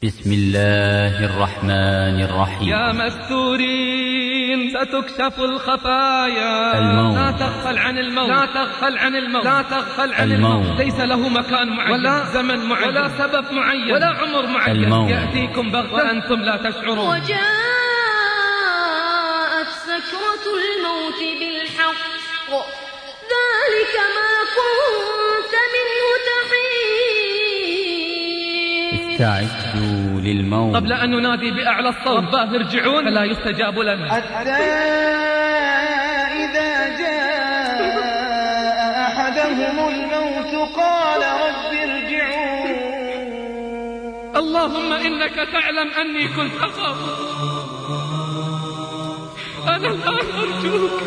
بسم الله الرحمن الرحيم. يا مستورين ستكشف الخفايا، الموت. لا تغفل عن الموت، لا تغفل عن الموت، لا تغفل عن الموت. ليس له مكان معين ولا زمن معين ولا سبب معين ولا عمر معين. الموت يأتيكم بغتة وأنتم لا تشعرون. وجاءت سكرة الموت بالحق ذلك ما كنت منه تحيد. استعدوا للموت قبل أن ننادي بأعلى الصوت رباه ارجعون فلا يستجاب لنا، حتى إذا جاء أحدهم الموت قال رب ارجعون. اللهم إنك تعلم أني كنت أخاف، أنا الآن أرجوك.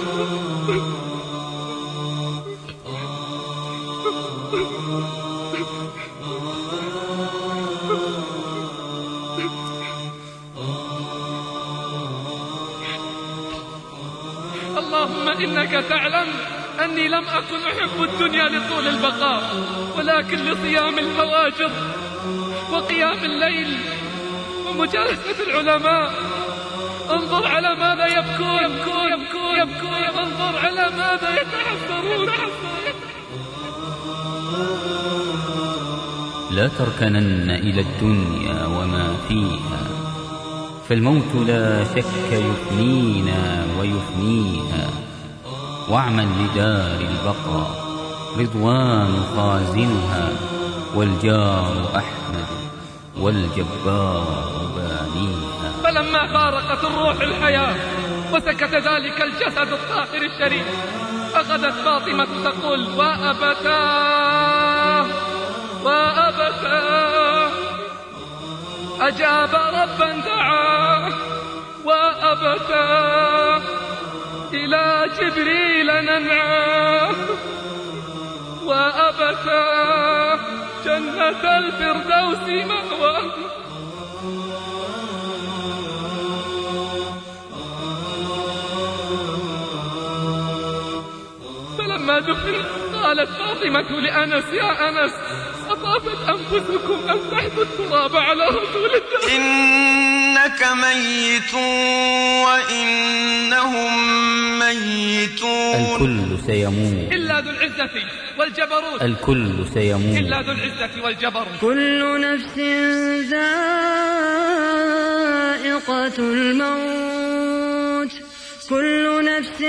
اللهم إنك تعلم أني لم أكن أحب الدنيا لطول البقاء، ولكن لصيام الفواجر وقيام الليل ومجالسة العلماء. انظر على ماذا يبكون، انظر على ماذا يتحسرون. لا تركنن إلى الدنيا وما فيها، فالموت لا شك يفنينا ويفنيها. واعمل لدار البقاء رضوان خازنها، والجار أحمد والجبار بانيها. فلما فارقت الروح الحياة وسكت ذلك الجسد الطاهر الشريف، أخذت فاطمة تقول وأبتاه وأبتاه. أجاب ربا دعاه وأبتاه، إلى جبريل ننعاه وأبتاه، جنة الفردوس مأواه. فلما دفن قالت فاطمة لأنس يا أنس أطابت أنفسكم أن تحثوا التراب على رسول الله. إنك ميت وإنهم ميتون. الكل سيموت إلا ذو العزة والجبروت، الكل سيموت إلا ذو العزة والجبروت. كل نفس ذائقة الموت، كل نفس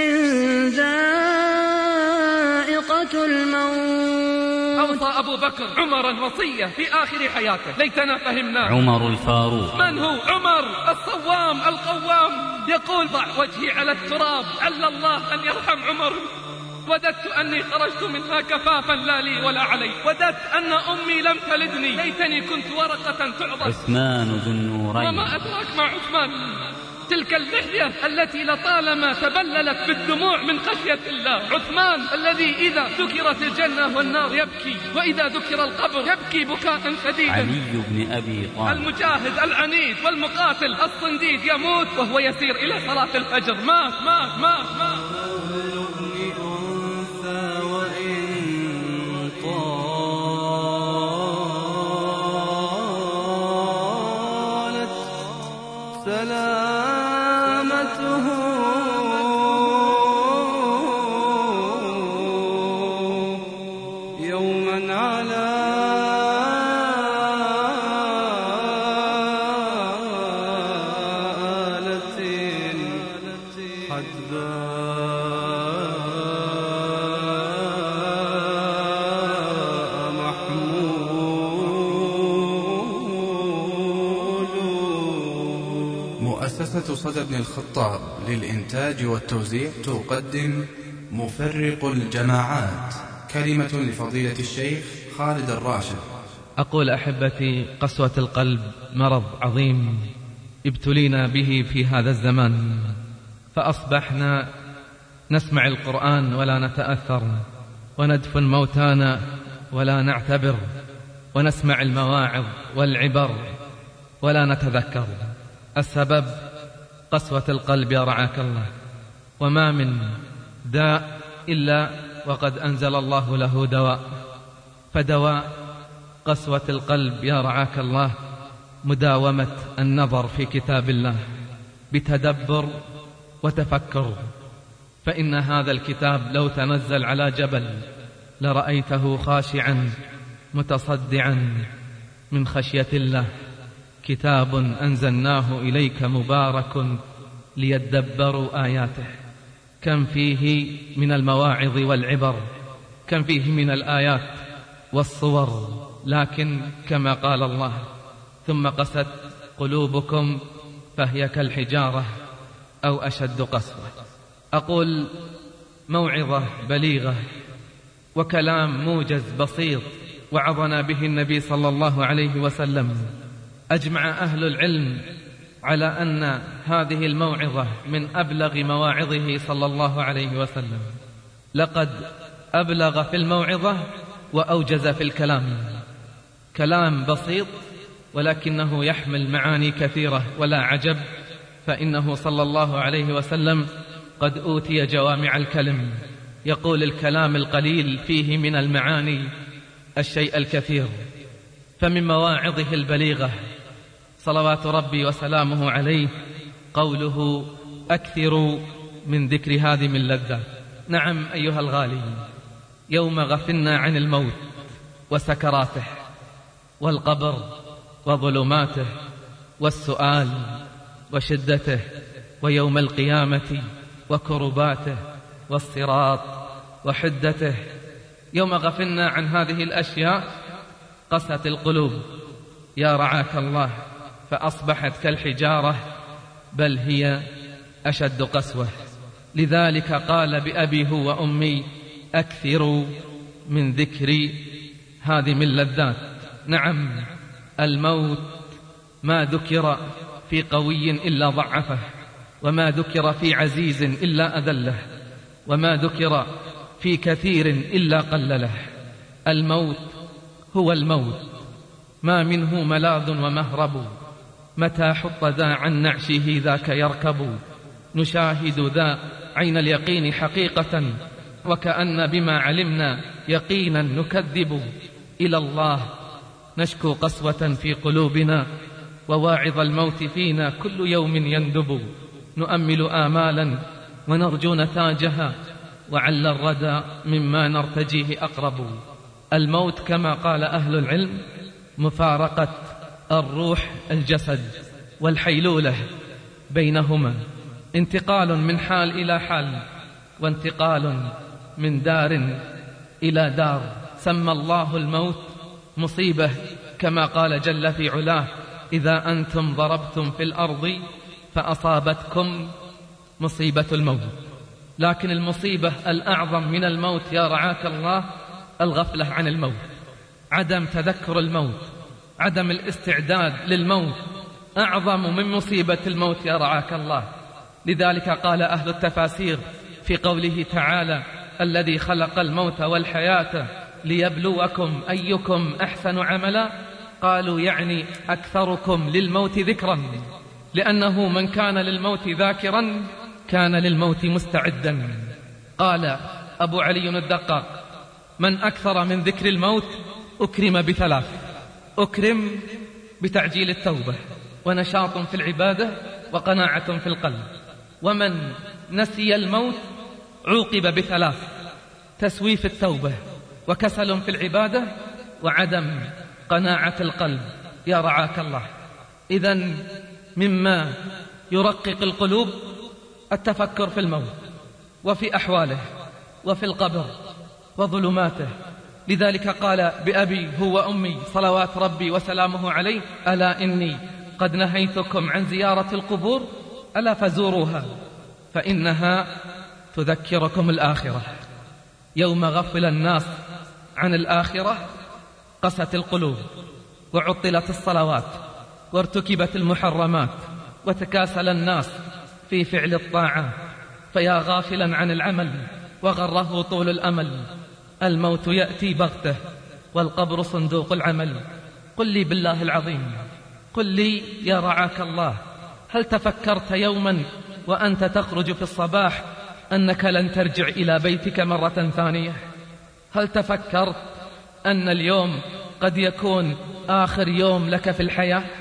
ذائقة الموت. أوصى أبو بكر عمرا وصية في آخر حياته ليتنا فهمناه. عمر الفاروق. من هو عمر؟ الصوام القوام، يقول ضع وجهي على التراب عل الله أن يرحم عمر. وددت أني خرجت منها كفافا لا لي ولا علي، وددت أن أمي لم تلدني، ليتني كنت ورقة تعضد. عثمان ذو النورين. وما أدراك مع عثمان؟ تلك اللحية التي لطالما تبللت بالدموع من خشية الله. عثمان الذي إذا ذكرت الجنة والنار يبكي، وإذا ذكر القبر يبكي بكاء شديدا. علي بن أبي طالب. المجاهد العنيد والمقاتل الصنديد يموت وهو يسير إلى صلاة الفجر. مات. سلامته يوما على آلة حدباء محمود. مؤسسة صدى بن الخطاب للإنتاج والتوزيع تقدم مفرق الجماعات، كلمة لفضيلة الشيخ خالد الراشد. أقول أحبتي، قسوة القلب مرض عظيم ابتلينا به في هذا الزمان، فأصبحنا نسمع القرآن ولا نتأثر، وندفن موتانا ولا نعتبر، ونسمع المواعظ والعبر ولا نتذكر. السبب قسوة القلب يا رعاك الله. وما من داء إلا وقد أنزل الله له دواء، فدواء قسوة القلب يا رعاك الله مداومة النظر في كتاب الله بتدبر وتفكر، فإن هذا الكتاب لو تنزل على جبل لرأيته خاشعا متصدعا من خشية الله. كتاب أنزلناه إليك مبارك ليدبروا آياته. كم فيه من المواعظ والعبر، كم فيه من الآيات والصور، لكن كما قال الله: ثم قست قلوبكم فهي كالحجارة أو أشد قسوة. أقول موعظة بليغة وكلام موجز بسيط وعظنا به النبي صلى الله عليه وسلم. أجمع أهل العلم على أن هذه الموعظة من أبلغ مواعظه صلى الله عليه وسلم. لقد أبلغ في الموعظة وأوجز في الكلام. كلام بسيط ولكنه يحمل معاني كثيرة، ولا عجب، فإنه صلى الله عليه وسلم قد أوتي جوامع الكلم. يقول الكلام القليل فيه من المعاني الشيء الكثير. فمن مواعظه البليغة صلوات ربي وسلامه عليه قوله: أكثروا من ذكر هادم اللذات. نعم أيها الغالي، يوم غفلنا عن الموت وسكراته والقبر وظلماته والسؤال وشدته ويوم القيامة وكرباته والصراط وحدته، يوم غفلنا عن هذه الأشياء قست القلوب يا رعاك الله، فأصبحت كالحجارة بل هي أشد قسوة. لذلك قال بأبي هو وأمي: أكثروا من ذكر هادم اللذات. نعم، الموت ما ذكر في قوي إلا ضعفه، وما ذكر في عزيز إلا أذله، وما ذكر في كثير إلا قلله. الموت هو الموت، ما منه ملاذ ومهرب، متى حط ذا عن نعشه ذاك يركب. نشاهد ذا عين اليقين حقيقة، وكأن بما علمنا يقينا نكذب. إلى الله نشكو قسوة في قلوبنا، وواعظ الموت فينا كل يوم يندب. نؤمل آمالا ونرجو نتاجها، وعل الردى مما نرتجيه أقرب. الموت كما قال أهل العلم مفارقة الروح الجسد، والحيلولة بينهما، انتقال من حال إلى حال، وانتقال من دار إلى دار. سمى الله الموت مصيبة كما قال جل في علاه: إذا أنتم ضربتم في الأرض فأصابتكم مصيبة الموت. لكن المصيبة الأعظم من الموت يا رعاك الله الغفلة عن الموت، عدم تذكر الموت، عدم الاستعداد للموت أعظم من مصيبة الموت يا رعاك الله. لذلك قال أهل التفاسير في قوله تعالى: الذي خلق الموت والحياة ليبلوكم أيكم أحسن عملا، قالوا يعني أكثركم للموت ذكرا، لأنه من كان للموت ذاكرا كان للموت مستعدا. قال أبو علي الدقاق: من أكثر من ذكر الموت أكرم بثلاث: أكرم بتعجيل التوبة، ونشاط في العبادة، وقناعة في القلب. ومن نسي الموت عوقب بثلاث: تسويف التوبة، وكسل في العبادة، وعدم قناعة القلب يا رعاك الله. إذن مما يرقق القلوب التفكر في الموت وفي أحواله وفي القبر وظلماته. لذلك قال بأبي هو وأمي صلوات ربي وسلامه عليه: ألا إني قد نهيتكم عن زيارة القبور، ألا فزوروها فإنها تذكركم الآخرة. يوم غفل الناس عن الآخرة قست القلوب، وعطلت الصلوات، وارتكبت المحرمات، وتكاسل الناس في فعل الطاعة. فيا غافلا عن العمل وغره طول الأمل، الموت يأتي بغته والقبر صندوق العمل. قل لي بالله العظيم، قل لي يا رعاك الله، هل تفكرت يوما وأنت تخرج في الصباح أنك لن ترجع إلى بيتك مرة ثانية؟ هل تفكرت أن اليوم قد يكون آخر يوم لك في الحياة؟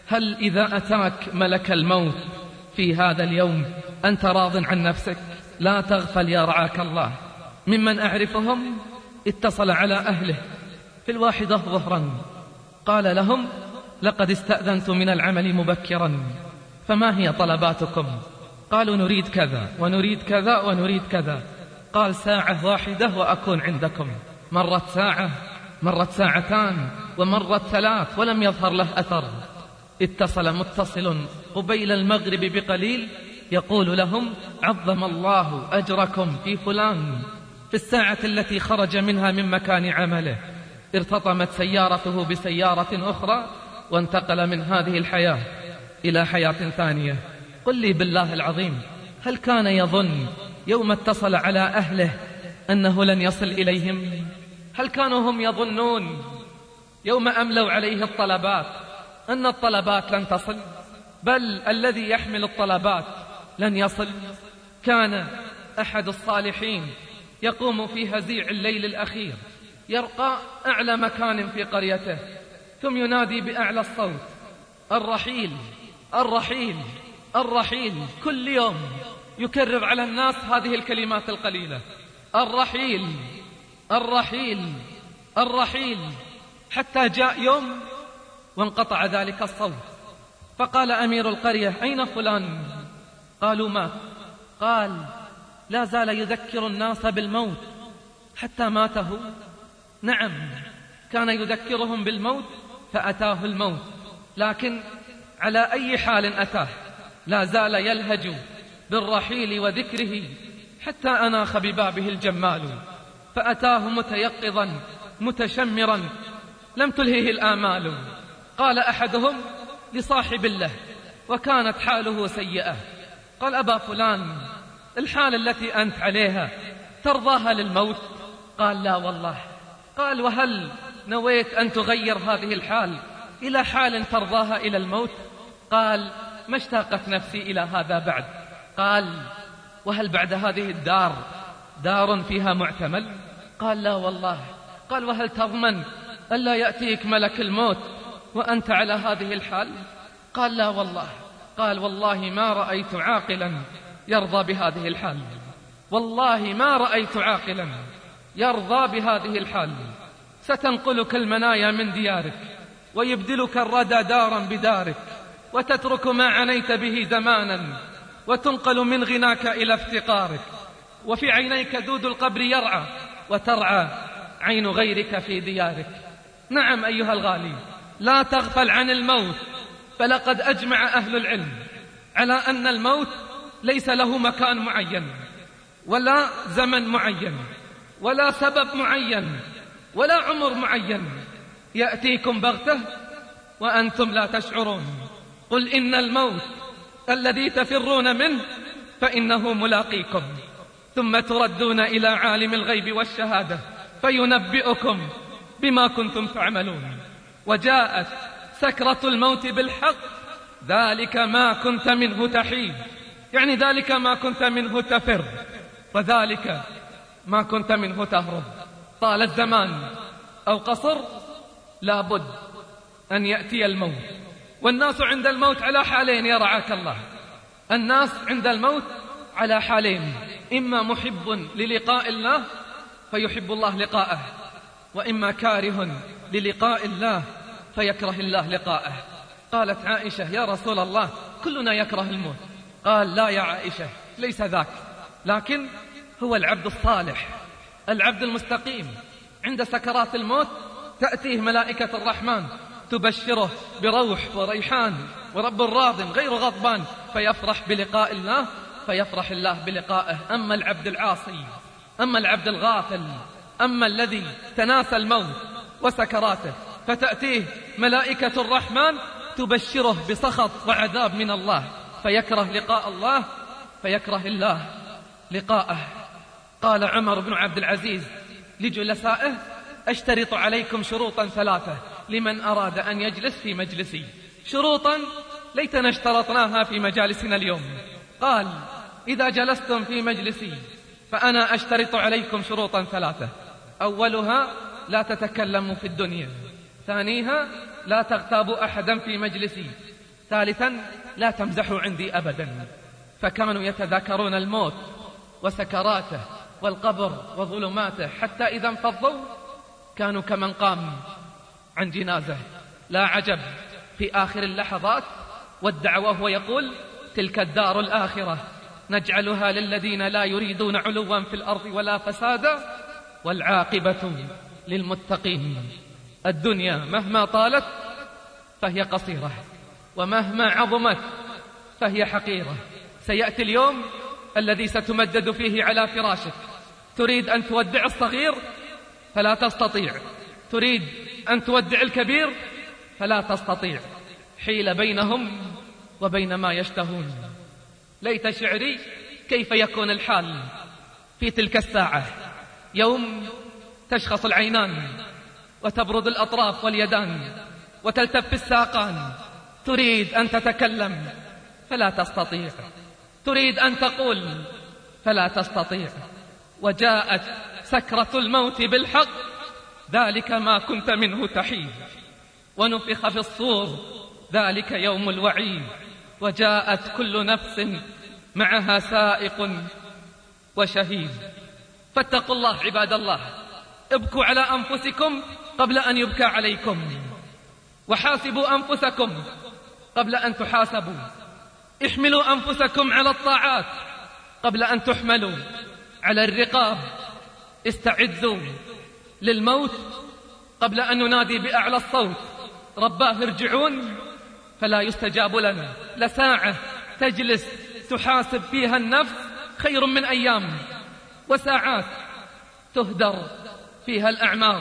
هل إذا أتاك ملك الموت في هذا اليوم أنت راض عن نفسك؟ لا تغفل يا رعاك الله. ممن أعرفهم اتصل على أهله في 1 ظهرا قال لهم: لقد استأذنت من العمل مبكرا، فما هي طلباتكم؟ قالوا: نريد كذا ونريد كذا ونريد كذا. قال: 1 وأكون عندكم. مرت ساعة، مرت 2 ساعات، ومرت 3 ولم يظهر له أثر. اتصل متصل قبيل المغرب بقليل يقول لهم: عظم الله أجركم في فلان. في الساعة التي خرج منها من مكان عمله ارتطمت سيارته بسيارة أخرى وانتقل من هذه الحياة إلى حياة ثانية. قل لي بالله العظيم، هل كان يظن يوم اتصل على أهله أنه لن يصل إليهم؟ هل كانوا هم يظنون يوم أملوا عليه الطلبات أن الطلبات لن تصل؟ بل الذي يحمل الطلبات لن يصل. كان أحد الصالحين يقوم في هزيع الليل الأخير، يرقى أعلى مكان في قريته، ثم ينادي بأعلى الصوت: الرحيل الرحيل الرحيل. كل يوم يكرر على الناس هذه الكلمات القليلة: الرحيل الرحيل الرحيل، حتى جاء يوم وانقطع ذلك الصوت. فقال أمير القرية: أين فلان؟ قالوا: مات. قال: لا زال يذكر الناس بالموت حتى ماته؟ نعم، كان يذكرهم بالموت فأتاه الموت، لكن على أي حال أتاه لا زال يلهج بالرحيل وذكره حتى أناخ ببابه الجمال، فأتاه متيقظا متشمرا لم تلهه الآمال. قال أحدهم لصاحب له وكانت حاله سيئة: قال: أبا فلان، الحال التي أنت عليها ترضاها للموت؟ قال: لا والله. قال: وهل نويت أن تغير هذه الحال إلى حال ترضاها إلى الموت؟ قال: ما اشتاقت نفسي إلى هذا بعد. قال: وهل بعد هذه الدار دار فيها معتمل؟ قال: لا والله. قال: وهل تضمن ألا يأتيك ملك الموت وأنت على هذه الحال؟ قال: لا والله. قال: والله ما رأيت عاقلا يرضى بهذه الحال، والله ما رأيت عاقلا يرضى بهذه الحال. ستنقلك المنايا من ديارك ويبدلك الردى دارا بدارك، وتترك ما عنيت به زمانا وتنقل من غناك إلى افتقارك، وفي عينيك دود القبر يرعى وترعى عين غيرك في ديارك. نعم أيها الغالي، لا تغفل عن الموت، فلقد أجمع أهل العلم على أن الموت ليس له مكان معين ولا زمن معين ولا سبب معين ولا عمر معين، يأتيكم بغتة وأنتم لا تشعرون. قل إن الموت الذي تفرون منه فإنه ملاقيكم، ثم تردون إلى عالم الغيب والشهادة فينبئكم بما كنتم تعملون. وجاءت سكرة الموت بالحق، ذلك ما كنت منه تحيد، يعني ذلك ما كنت منه تفر، وذلك ما كنت منه تهرب. طال الزمان أو قصر لابد أن يأتي الموت. والناس عند الموت على حالين يا رعاك الله، الناس عند الموت على حالين: إما محب للقاء الله فيحب الله لقاءه، وإما كاره للقاء الله فيكره الله لقاءه. قالت عائشة: يا رسول الله، كلنا يكره الموت. قال: لا يا عائشة، ليس ذاك، لكن هو العبد الصالح العبد المستقيم عند سكرات الموت تأتيه ملائكة الرحمن تبشره بروح وريحان ورب راض غير غضبان، فيفرح بلقاء الله فيفرح الله بلقائه. أما العبد العاصي، أما العبد الغافل، أما الذي تناسى الموت وسكراته فتأتيه ملائكة الرحمن تبشره بسخط وعذاب من الله، فيكره لقاء الله فيكره الله لقاءه. قال عمر بن عبد العزيز لجلسائه: أشترط عليكم شروطا 3 لمن أراد أن يجلس في مجلسي، شروطا ليتنا اشترطناها في مجالسنا اليوم. قال: إذا جلستم في مجلسي فأنا أشترط عليكم شروطا 3: أولها لا تتكلموا في الدنيا، ثانيها لا تغتابوا أحدا في مجلسي، ثالثا لا تمزحوا عندي أبدا، فكانوا يتذاكرون الموت وسكراته والقبر وظلماته، حتى إذا انفضوا كانوا كمن قام عن جنازة. لا عجب في آخر اللحظات ودع وهو يقول: تلك الدار الآخرة نجعلها للذين لا يريدون علوا في الأرض ولا فسادا والعاقبة للمتقين. الدنيا مهما طالت فهي قصيرة، ومهما عظمت فهي حقيرة. سيأتي اليوم الذي ستمدد فيه على فراشك، تريد أن تودع الصغير فلا تستطيع، تريد أن تودع الكبير فلا تستطيع، حيل بينهم وبين ما يشتهون. ليت شعري كيف يكون الحال في تلك الساعة، يوم تشخص العينان وتبرد الأطراف واليدان وتلتف الساقان، تريد أن تتكلم فلا تستطيع، تريد أن تقول فلا تستطيع. وجاءت سكرة الموت بالحق، ذلك ما كنت منه تحيد، ونفخ في الصور، ذلك يوم الوعيد. وجاءت كل نفس معها سائق وشهيد. فاتقوا الله عباد الله، ابكوا على أنفسكم قبل أن يبكى عليكم، وحاسبوا أنفسكم قبل أن تحاسبوا، احملوا أنفسكم على الطاعات قبل أن تحملوا على الرقاب، استعدوا للموت قبل أن ننادي بأعلى الصوت: رباه ارجعون، فلا يستجاب لنا. لساعة تجلس تحاسب فيها النفس خير من أيام، وساعات تهدر فيها الأعمار.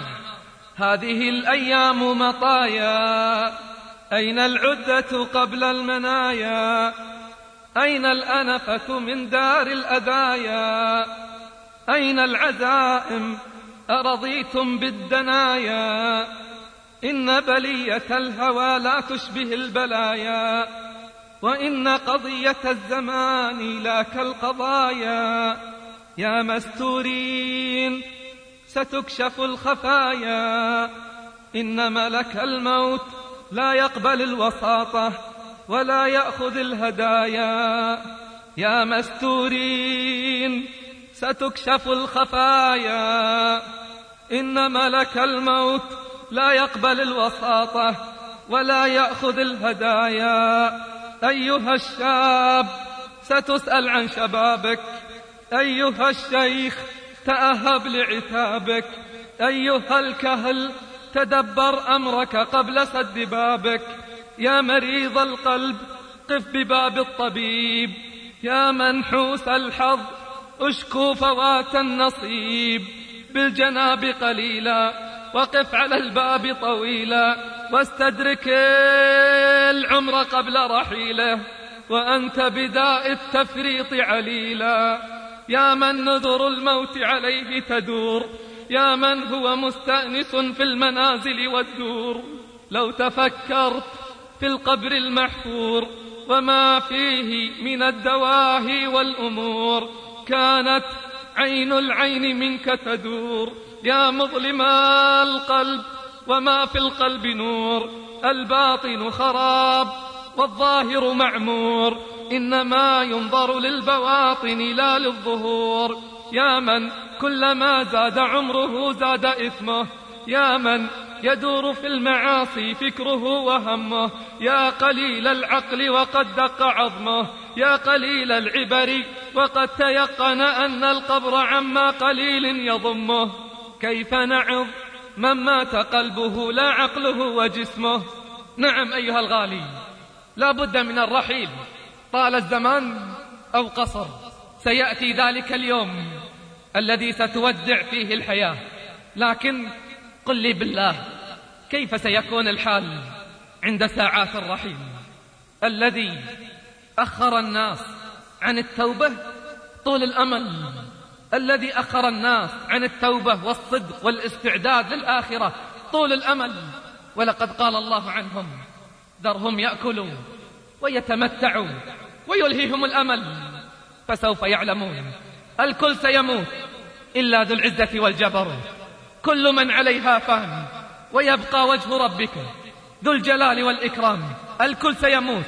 هذه الأيام مطايا، أين العدة قبل المنايا؟ أين الأنفة من دار الأذايا؟ أين العزائم أرضيتم بالدنايا؟ إن بلية الهوى لا تشبه البلايا، وإن قضية الزمان لا كالقضايا. يا مستورين ستكشف الخفايا، إن ملك الموت لا يقبل الوساطة ولا يأخذ الهدايا. يا مستورين ستكشف الخفايا، إن ملك الموت لا يقبل الوساطة ولا يأخذ الهدايا. أيها الشاب ستسأل عن شبابك، أيها الشيخ تأهب لعتابك، أيها الكهل تدبر أمرك قبل سد بابك. يا مريض القلب قف بباب الطبيب، يا منحوس الحظ اشكو فوات النصيب. بالجناب قليلا وقف على الباب طويلا، واستدرك العمر قبل رحيله، وأنت بداء التفريط عليلا. يا من نذر الموت عليه تدور، يا من هو مستأنس في المنازل والدور. لو تفكرت في القبر المحفور وما فيه من الدواهي والأمور، كانت عين العين منك تدور. يا مظلم القلب وما في القلب نور، الباطن خراب والظاهر معمور، إنما ينظر للبواطن لا للظهور. يا من كلما زاد عمره زاد إثمه، يا من يدور في المعاصي فكره وهمه. يا قليل العقل وقد دق عظمه، يا قليل العبر وقد تيقن أن القبر عما قليل يضمه. كيف نعظ من مات قلبه لا عقله وجسمه؟ نعم أيها الغالي، لا بد من الرحيل، طال الزمان أو قصر، سيأتي ذلك اليوم الذي ستودع فيه الحياة. لكن قل لي بالله، كيف سيكون الحال عند ساعات الرحيل؟ الذي أخر الناس عن التوبة طول الأمل، الذي أخر الناس عن التوبة والصدق والاستعداد للآخرة طول الأمل. ولقد قال الله عنهم: ذرهم يأكلوا ويتمتعوا ويلهيهم الأمل فسوف يعلمون. الكل سيموت إلا ذو العزة والجبروت، كل من عليها فان، ويبقى وجه ربك ذو الجلال والإكرام. الكل سيموت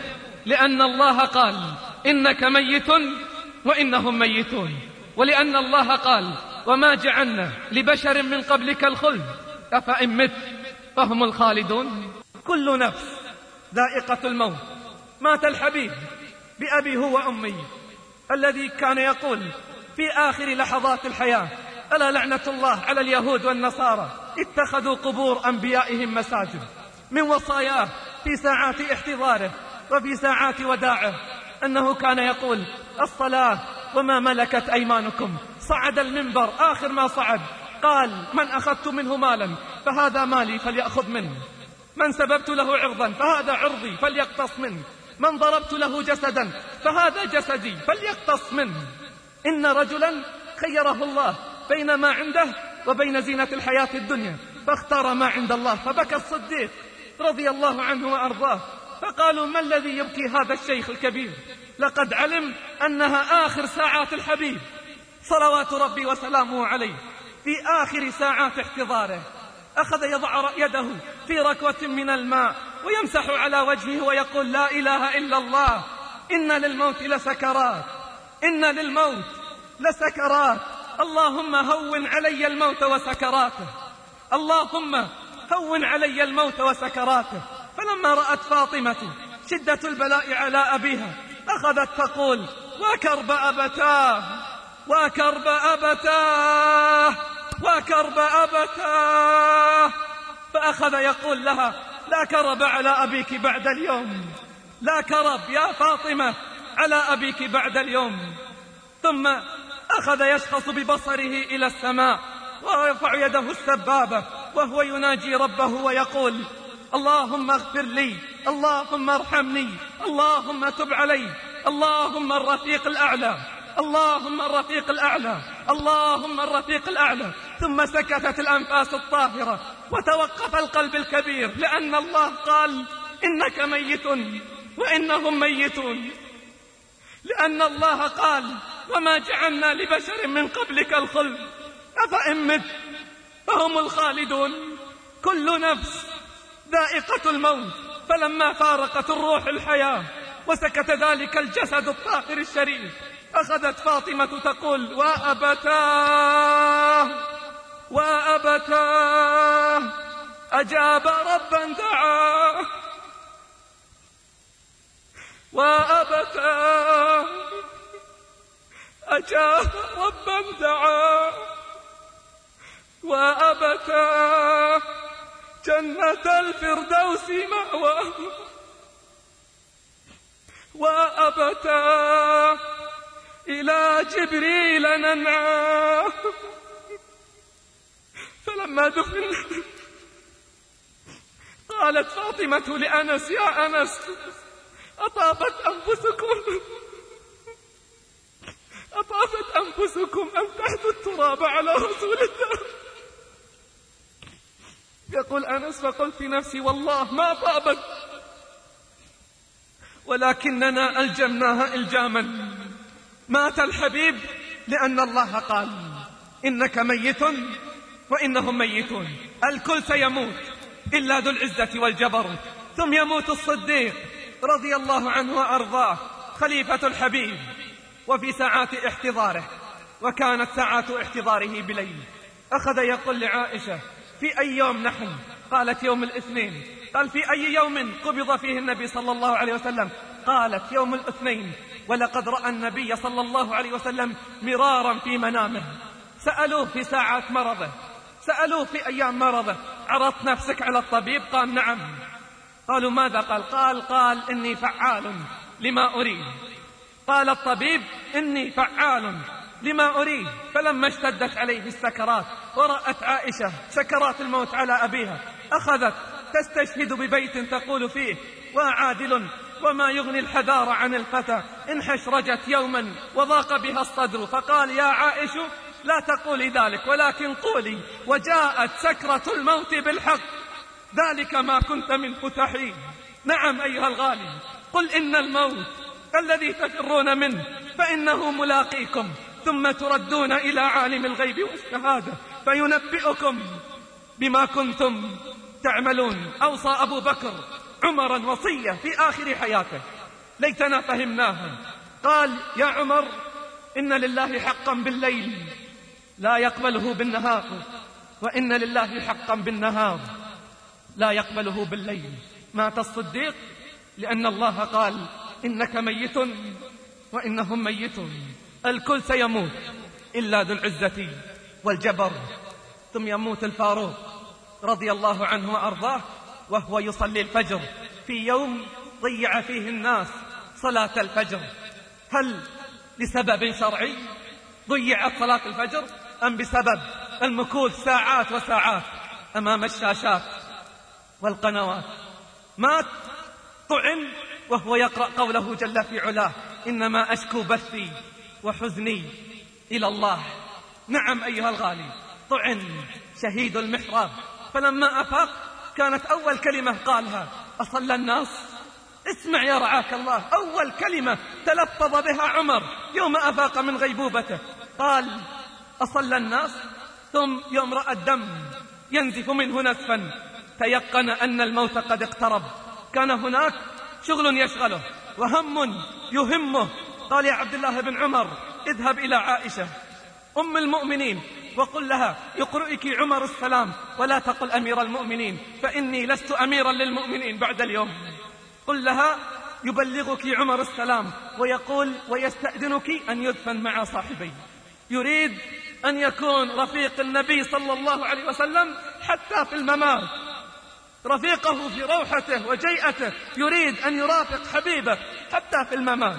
لأن الله قال إنك ميت وإنهم ميتون، ولأن الله قال وما جعلنا لبشر من قبلك الخلد أفإن مت فهم الخالدون. كل نفس ذائقة الموت. مات الحبيب بأبي هو وأمي الذي كان يقول في آخر لحظات الحياة ألا لعنة الله على اليهود والنصارى اتخذوا قبور أنبيائهم مساجد. من وصاياه في ساعات احتضاره وفي ساعات وداعه أنه كان يقول الصلاة وما ملكت أيمانكم. صعد المنبر آخر ما صعد قال من أخذت منه مالا فهذا مالي فليأخذ منه، من سببت له عرضا فهذا عرضي فليقتص منه، من ضربت له جسدا فهذا جسدي فليقتص منه. إن رجلا خيره الله بين ما عنده وبين زينة الحياة الدنيا فاختار ما عند الله، فبكى الصديق رضي الله عنه وأرضاه، فقالوا ما الذي يبكي هذا الشيخ الكبير؟ لقد علم أنها آخر ساعات الحبيب صلوات ربي وسلامه عليه. في آخر ساعات احتضاره أخذ يضع يده في ركوة من الماء ويمسح على وجهه ويقول لا إله إلا الله، إن للموت لسكرات، إن للموت لسكرات، اللهم هون علي الموت وسكراته، اللهم هون علي الموت وسكراته. فلما رأت فاطمة شدة البلاء على أبيها أخذت تقول وكرب أبتاه وكرب أبتاه وكرب أبتاه، فأخذ يقول لها لا كرب على أبيك بعد اليوم، لا كرب يا فاطمة على أبيك بعد اليوم. ثم أخذ يشخص ببصره إلى السماء ويرفع يده السبابة وهو يناجي ربه ويقول اللهم اغفر لي، اللهم ارحمني، اللهم تب علي، اللهم الرفيق الأعلى، اللهم الرفيق الأعلى، اللهم الرفيق الأعلى. ثم سكتت الأنفاس الطاهرة وتوقف القلب الكبير، لأن الله قال إنك ميت وإنهم ميتون، لأن الله قال وما جعلنا لبشر من قبلك الخلد أفإن مت فهم الخالدون. كل نفس ذائقة الموت. فلما فارقت الروح الحياة وسكت ذلك الجسد الطاهر الشريف أخذت فاطمة تقول وأبتاه وأبتاه أجاب ربا دعاه، وأبتاه أجاب ربا دعاه، وأبتاه جنة الفردوس مأواه، وأبتاه إلى جبريل ننعاه. فلما دفن قالت فاطمة لأنس يا أنس أطابت أنفسكم أن تحثوا التراب على رسول الله. يقول أنس فقلت في نفسي والله ما طابت، ولكننا ألجمناها إلجاما. مات الحبيب لأن الله قال إنك ميت وإنهم ميتون. الكل سيموت إلا ذو العزة والجبروت. ثم يموت الصديق رضي الله عنه وأرضاه خليفة الحبيب. وفي ساعات احتضاره، وكانت ساعات احتضاره بليل، أخذ يقول لعائشة في أي يوم نحن؟ قالت يوم الاثنين. قال في أي يوم قبض فيه النبي صلى الله عليه وسلم؟ قالت يوم الاثنين. ولقد رأى النبي صلى الله عليه وسلم مرارا في منامه. سألوه في ساعات مرضه، سألوه في أيام مرضه عرضت نفسك على الطبيب؟ قال نعم. قالوا ماذا قال؟ قال إني فعال لما أريد. قال الطبيب إني فعال لما أريد. فلما اشتدت عليه السكرات ورأت عائشة سكرات الموت على أبيها أخذت تستشهد ببيت تقول فيه وعادل وما يغني الحذار عن الفتى إن حشرجت يوما وضاق بها الصدر. فقال يا عائش لا تقولي ذلك ولكن قولي وجاءت سكرة الموت بالحق ذلك ما كنت منه تحيد. نعم أيها الغالي، قل إن الموت الذي تفرون منه فإنه ملاقيكم ثم تردون إلى عالم الغيب والشهادة فينبئكم بما كنتم تعملون. أوصى أبو بكر عمرا وصية في آخر حياته ليتنا فهمناها. قال: يا عمر، إن لله حقا بالليل لا يقبله بالنهار، وإن لله حقا بالنهار لا يقبله بالليل. مات الصديق لأن الله قال: إنك ميت وإنهم ميتون. الكل سيموت إلا ذو العزة والجبر. ثم يموت الفاروق رضي الله عنه وأرضاه وهو يصلي الفجر في يوم ضيع فيه الناس صلاة الفجر. هل لسبب شرعي ضيعت صلاة الفجر، أم بسبب المكوث ساعات وساعات أمام الشاشات والقنوات؟ مات، طعن وهو يقرأ قوله جل في علاه: إنما أشكو بثي وحزني إلى الله. نعم أيها الغالي، طعن شهيد المحراب. فلما أفاق كانت أول كلمة قالها: أصلى الناس؟ اسمع يا رعاك الله، أول كلمة تلفظ بها عمر يوم أفاق من غيبوبته قال: أصلى الناس؟ ثم يوم رأى الدم ينزف منه نزفا تيقن أن الموت قد اقترب. كان هناك شغل يشغله وهم يهمه. قال: يا عبد الله بن عمر، اذهب إلى عائشة أم المؤمنين وقل لها يقرئك عمر السلام، ولا تقل أمير المؤمنين، فإني لست أميرا للمؤمنين بعد اليوم. قل لها يبلغك عمر السلام ويقول ويستأذنك أن يدفن مع صاحبي. يريد أن يكون رفيق النبي صلى الله عليه وسلم حتى في الممات، رفيقه في روحته وجيئته، يريد أن يرافق حبيبه حتى في الممات.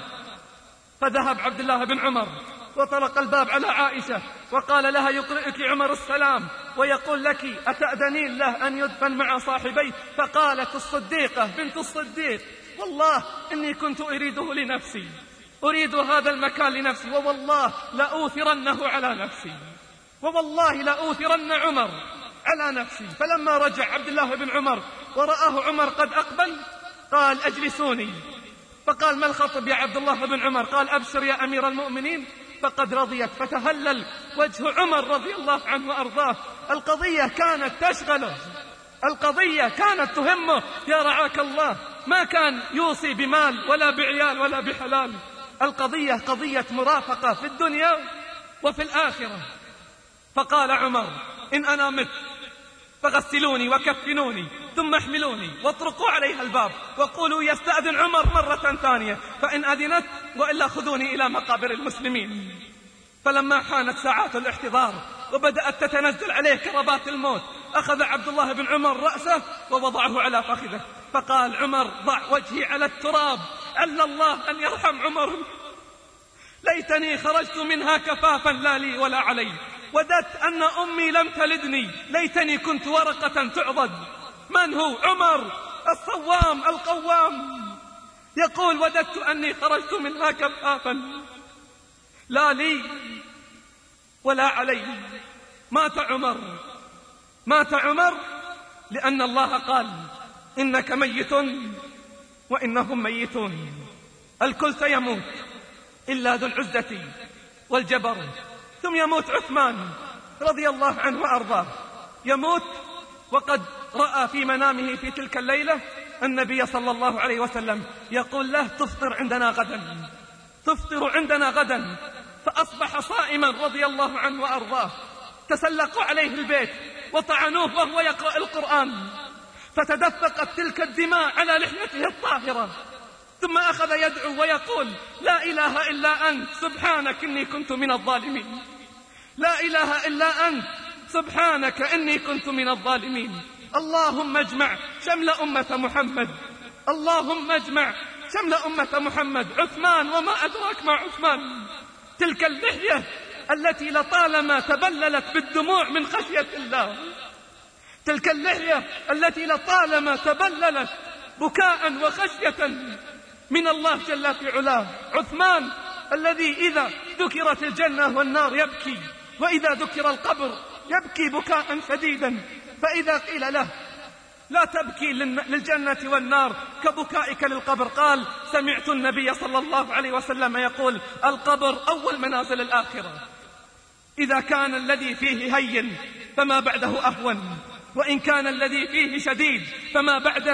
فذهب عبد الله بن عمر وطرق الباب على عائشة وقال لها يقرئك عمر السلام ويقول لك أتأذنين له أن يدفن مع صاحبي؟ فقالت الصديقة بنت الصديق: والله إني كنت أريده لنفسي، أريد هذا المكان لنفسي، ووالله لأوثرنه على نفسي، ووالله لأوثرن عمر على نفسي. فلما رجع عبد الله بن عمر ورآه عمر قد أقبل قال: أجلسوني. فقال: ما الخطب يا عبد الله بن عمر؟ قال: أبشر يا أمير المؤمنين فقد رضيت. فتهلل وجه عمر رضي الله عنه وأرضاه. القضية كانت تشغله، القضية كانت تهمه يا رعاك الله. ما كان يوصي بمال ولا بعيال ولا بحلال، القضية قضية مرافقة في الدنيا وفي الآخرة. فقال عمر: إن أنا مت فغسلوني وكفنوني ثم احملوني واطرقوا عليها الباب وقولوا يستأذن عمر مرة ثانية، فإن أذنت وإلا خذوني إلى مقابر المسلمين. فلما حانت ساعات الاحتضار وبدأت تتنزل عليه كربات الموت، أخذ عبد الله بن عمر رأسه ووضعه على فخذه، فقال عمر: ضع وجهي على التراب، عل الله أن يرحم عمر، ليتني خرجت منها كفافا لا لي ولا علي، وددت أن أمي لم تلدني، ليتني كنت ورقة تعضد. من هو؟ عمر الصوام القوام، يقول: وددت أني خرجت منها كفافا لا لي ولا علي. مات عمر، مات عمر لأن الله قال: إنك ميت وإنهم ميتون. الكل سيموت إلا ذو العزة والجبر. ثم يموت عثمان رضي الله عنه وأرضاه، يموت وقد رأى في منامه في تلك الليلة النبي صلى الله عليه وسلم يقول له: تفطر عندنا غدا، تفطر عندنا غدا. فأصبح صائما رضي الله عنه وأرضاه. تسلقوا عليه البيت وطعنوه وهو يقرأ القرآن، فتدفقت تلك الدماء على لحيته الطاهرة. ثم أخذ يدعو ويقول: لا إله إلا أنت سبحانك إني كنت من الظالمين، لا إله إلا أنت سبحانك إني كنت من الظالمين. اللهم اجمع شمل أمة محمد، اللهم اجمع شمل أمة محمد. عثمان، وما أدراك ما عثمان، تلك اللحية التي لطالما تبللت بالدموع من خشية الله، تلك اللحية التي لطالما تبللت بكاء وخشية من الله جل في علاه. عثمان الذي إذا ذكرت الجنة والنار يبكي، وإذا ذكر القبر يبكي بكاء شديدا. فإذا قيل له: لا تبكي للجنة والنار كبكائك للقبر، قال: سمعت النبي صلى الله عليه وسلم يقول: القبر أول منازل الآخرة، إذا كان الذي فيه هين فما بعده أهون، وإن كان الذي فيه شديد فما بعده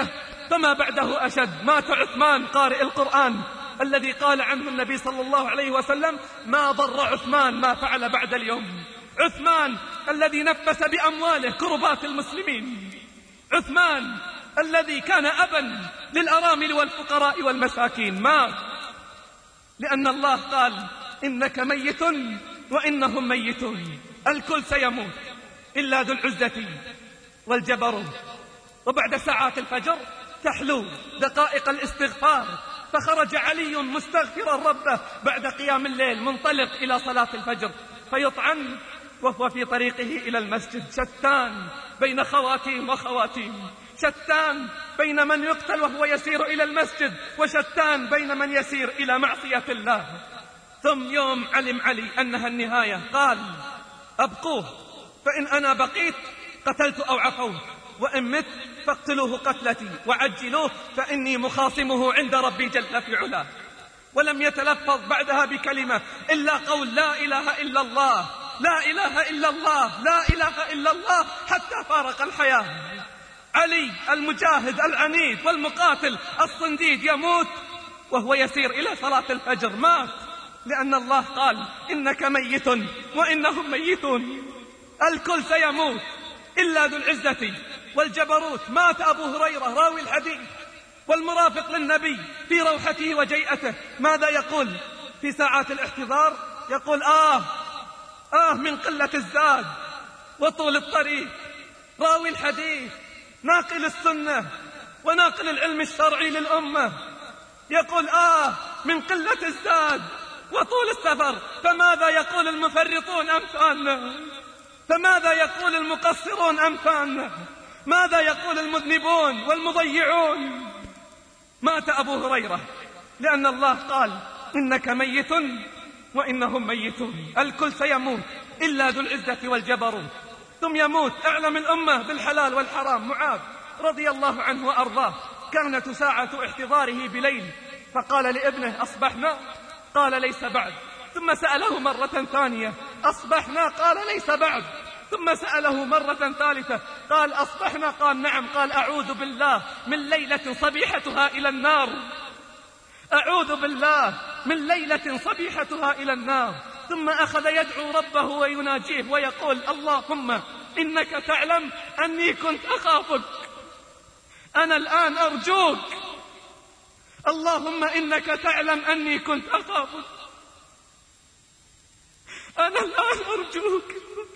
فما بعده أشد. مات عثمان قارئ القرآن الذي قال عنه النبي صلى الله عليه وسلم: ما ضر عثمان ما فعل بعد اليوم. عثمان الذي نفس بأمواله كربات المسلمين، عثمان الذي كان أبا للأرامل والفقراء والمساكين، مات لأن الله قال: إنك ميت وإنهم ميتون. الكل سيموت إلا ذو العزة والجبروت. وبعد ساعات الفجر تحلو دقائق الاستغفار، فخرج علي مستغفرا ربه بعد قيام الليل منطلق إلى صلاة الفجر، فيطعن وهو في طريقه إلى المسجد. شتان بين خواتيم وخواتيم، شتان بين من يقتل وهو يسير إلى المسجد، وشتان بين من يسير إلى معصية الله. ثم يوم علم علي أنها النهاية قال: أبقوه، فإن أنا بقيت قتلت أو عفوت، وإن مت فاقتلوه قتلتي وعجلوه، فإني مخاصمه عند ربي جل في علاه. ولم يتلفظ بعدها بكلمة إلا قول: لا إله إلا الله، لا إله إلا الله، لا إله إلا الله، حتى فارق الحياة. علي المجاهد العنيد والمقاتل الصنديد يموت وهو يسير إلى صلاة الفجر. مات لأن الله قال: إنك ميت وإنهم ميتون. الكل سيموت إلا ذو العزة والجبروت. مات أبو هريرة راوي الحديث والمرافق للنبي في روحته وجيئته. ماذا يقول في ساعات الاحتضار؟ يقول: من قلة الزاد وطول الطريق. راوي الحديث ناقل السنة وناقل العلم الشرعي للأمة يقول: من قلة الزاد وطول السفر. فماذا يقول المفرطون أمثالنا؟ فماذا يقول المقصرون أمثالنا؟ ماذا يقول المذنبون والمضيعون؟ مات أبو هريرة لأن الله قال: إنك ميت وإنهم ميتون. الكل سيموت إلا ذو العزة والجبروت. ثم يموت أعلم الأمة بالحلال والحرام معاذ رضي الله عنه وأرضاه. كانت ساعة احتضاره بليل، فقال لابنه: أصبحنا؟ قال: ليس بعد. ثم سأله مرة ثانية: أصبحنا؟ قال: ليس بعد. ثم سأله مرة ثالثة: قال: أصبحنا؟ قال: نعم. قال: أعوذ بالله من ليلة صبيحتها إلى النار، أعوذ بالله من ليلة صبيحتها إلى النار. ثم أخذ يدعو ربه ويناجيه ويقول: اللهم إنك تعلم أني كنت أخافك، أنا الآن أرجوك، اللهم إنك تعلم أني كنت أخافك، أنا الآن أرجوك،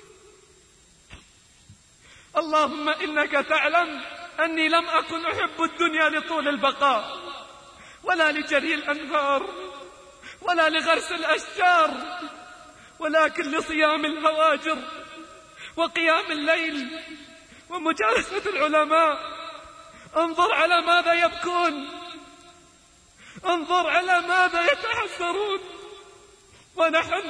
اللهم إنك تعلم أني لم أكن أحب الدنيا لطول البقاء ولا لجري الأنهار ولا لغرس الأشجار، ولكن لصيام الهواجر وقيام الليل ومجالسة العلماء. انظر على ماذا يبكون، انظر على ماذا يتحسرون. ونحن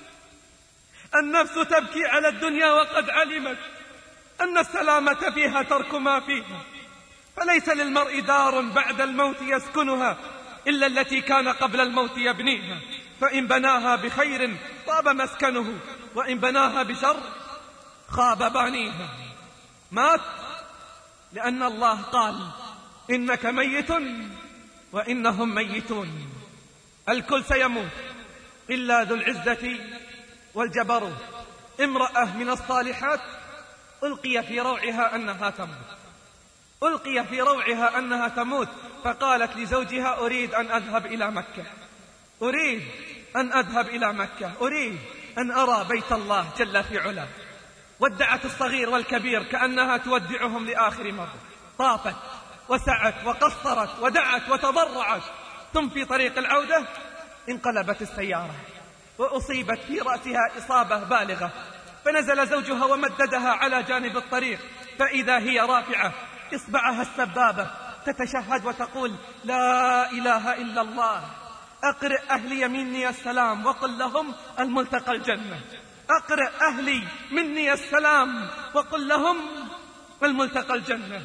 النفس تبكي على الدنيا وقد علمت أن السلامة فيها ترك ما فيها، فليس للمرء دار بعد الموت يسكنها إلا التي كان قبل الموت يبنيها، فإن بناها بخير طاب مسكنه، وإن بناها بشر خاب بانيها. مات لأن الله قال: إنك ميت وإنهم ميتون. الكل سيموت إلا ذو العزة والجبروت. امرأة من الصالحات ألقي في روعها أنها تموت، ألقي في روعها أنها تموت، فقالت لزوجها: أريد أن أذهب إلى مكة، أريد أن أذهب إلى مكة، أريد أن أرى بيت الله جل في علاه. ودعت الصغير والكبير كأنها تودعهم لآخر مرة، طافت وسعت وقصرت ودعت وتضرعت. ثم في طريق العودة انقلبت السيارة وأصيبت في رأسها إصابة بالغة، فنزل زوجها ومددها على جانب الطريق، فإذا هي رافعة إصبعها السبابة تتشهد وتقول: لا إله إلا الله، أقرئ أهلي مني السلام وقل لهم الملتقى الجنة، أقرئ أهلي مني السلام وقل لهم الملتقى الجنة.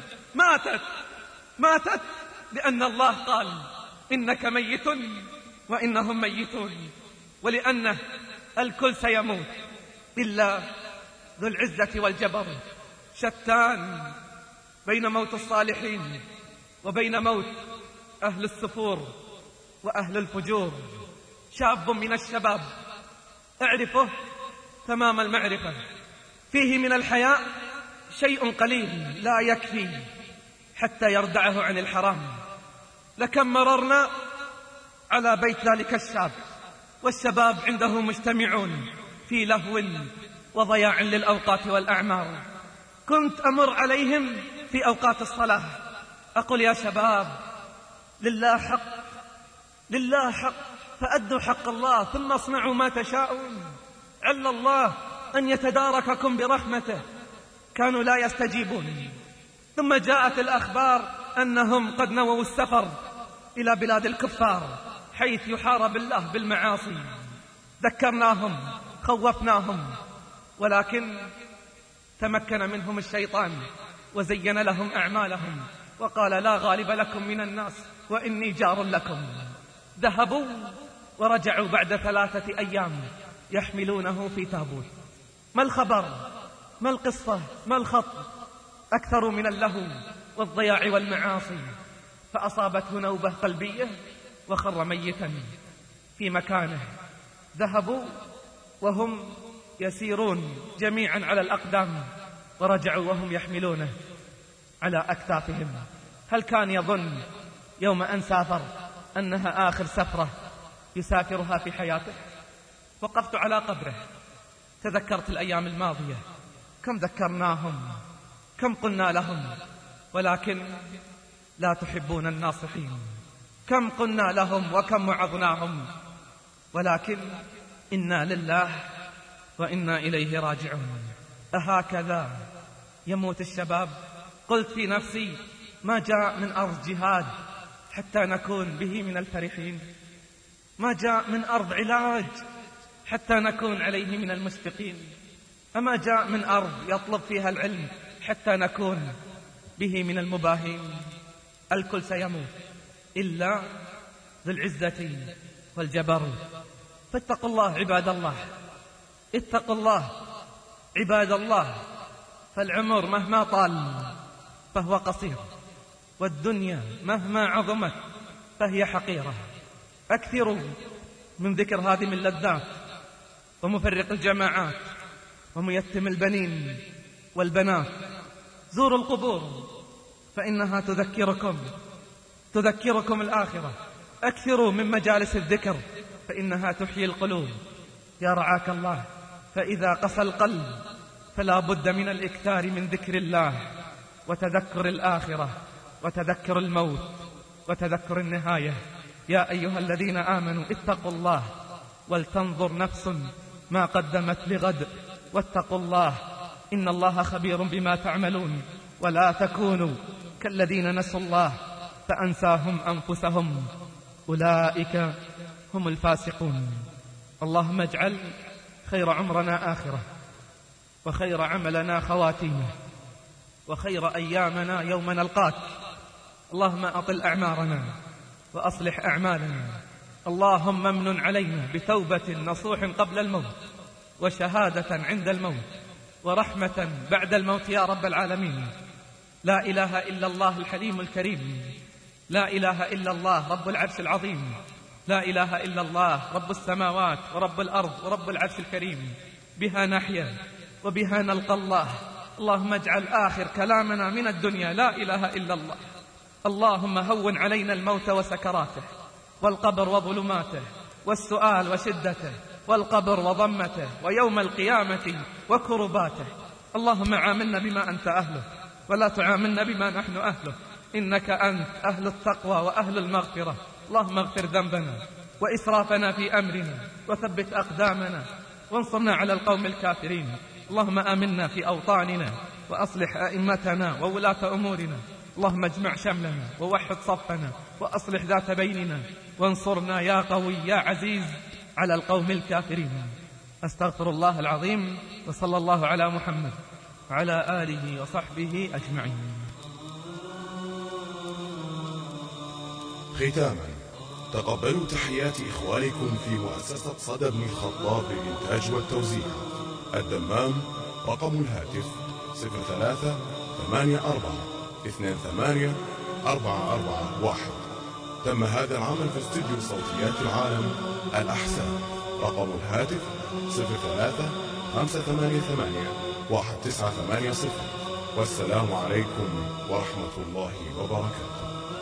ماتت لأن الله قال: إنك ميت وإنهم ميتون. ولأنه الكل سيموت إلا ذو العزة والجبروت. شتان بين موت الصالحين وبين موت أهل السفور وأهل الفجور شاب من الشباب أعرفه تمام المعرفة، فيه من الحياء شيء قليل لا يكفي حتى يردعه عن الحرام. لكم مررنا على بيت ذلك الشاب والشباب عنده مجتمعون في لهو وضياع للأوقات والأعمار. كنت أمر عليهم في أوقات الصلاة أقول يا شباب لله حق، لله حق، فأدوا حق الله ثم اصنعوا ما تشاءون، عل الله أن يتدارككم برحمته. كانوا لا يستجيبون. ثم جاءت الأخبار أنهم قد نووا السفر إلى بلاد الكفار حيث يحارب الله بالمعاصي. ذكرناهم خوفناهم، ولكن تمكن منهم الشيطان وزين لهم أعمالهم وقال لا غالب لكم من الناس وإني جار لكم. ذهبوا ورجعوا بعد 3 أيام يحملونه في تابوت. ما الخبر؟ ما القصة؟ ما الخط؟ أكثر من اللهو والضياع والمعاصي، فأصابته نوبة قلبية وخر ميتا في مكانه. ذهبوا وهم يسيرون جميعا على الأقدام ورجعوا وهم يحملونه على أكتافهم. هل كان يظن يوم أن سافر أنها آخر سفرة يسافرها في حياته؟ وقفت على قبره تذكرت الأيام الماضية، كم ذكرناهم، كم قلنا لهم، ولكن لا تحبون الناصحين. كم قلنا لهم وكم وعظناهم، ولكن إنا لله وإنا إليه راجعون. أهكذا يموت الشباب؟ قلت في نفسي ما جاء من أرض جهاد حتى نكون به من الفرحين، ما جاء من أرض علاج حتى نكون عليه من المشفقين، أما جاء من أرض يطلب فيها العلم حتى نكون به من المباهين. الكل سيموت إلا ذو العزة والجبروت. فاتقوا الله عباد الله، اتقوا الله عباد الله، فالعمر مهما طال فهو قصير، والدنيا مهما عظمت فهي حقيرة. أكثروا من ذكر هذه اللذات ومفرق الجماعات وميتم البنين والبنات. زوروا القبور فإنها تذكركم الآخرة. أكثروا من مجالس الذكر فإنها تحيي القلوب. يا رعاك الله، فإذا قسى القلب فلا بد من الإكثار من ذكر الله وتذكر الآخرة وتذكر الموت وتذكر النهاية. يا أيها الذين آمنوا اتقوا الله ولتنظر نفس ما قدمت لغد واتقوا الله إن الله خبير بما تعملون. ولا تكونوا كالذين نسوا الله فأنساهم أنفسهم أولئك هم الفاسقون. اللهم اجعل خير عمرنا آخرة، وخير عملنا خواتيمه، وخير أيامنا يوم نلقاك. اللهم أطل أعمارنا وأصلح أعمالنا. اللهم امن علينا بتوبة نصوح قبل الموت، وشهادة عند الموت، ورحمة بعد الموت يا رب العالمين. لا إله إلا الله الحليم الكريم، لا إله إلا الله رب العرش العظيم، لا إله إلا الله رب السماوات ورب الأرض ورب العرش الكريم. بها نحيا وبها نلقى الله. اللهم اجعل آخر كلامنا من الدنيا لا إله إلا الله. اللهم هون علينا الموت وسكراته، والقبر وظلماته، والسؤال وشدته، والقبر وضمته، ويوم القيامة وكرباته. اللهم عاملنا بما أنت أهله ولا تعاملنا بما نحن أهله، إنك أنت أهل التقوى وأهل المغفرة. اللهم اغفر ذنبنا وإسرافنا في أمرنا، وثبت أقدامنا، وانصرنا على القوم الكافرين. اللهم آمنا في أوطاننا، وأصلح أئمتنا وولاة أمورنا. اللهم اجمع شملنا ووحد صفنا، وأصلح ذات بيننا، وانصرنا يا قوي يا عزيز على القوم الكافرين. أستغفر الله العظيم، وصلى الله على محمد وعلى آله وصحبه أجمعين. ختاما، تقبلوا تحيات إخوانكم في مؤسسة صدى بن الخطاب للإنتاج والتوزيع. الدمام. رقم الهاتف 03 84 28 441. تم هذا العمل في استوديو صوتيات العالم الأحساء. رقم الهاتف 03-588-1980. والسلام عليكم ورحمة الله وبركاته.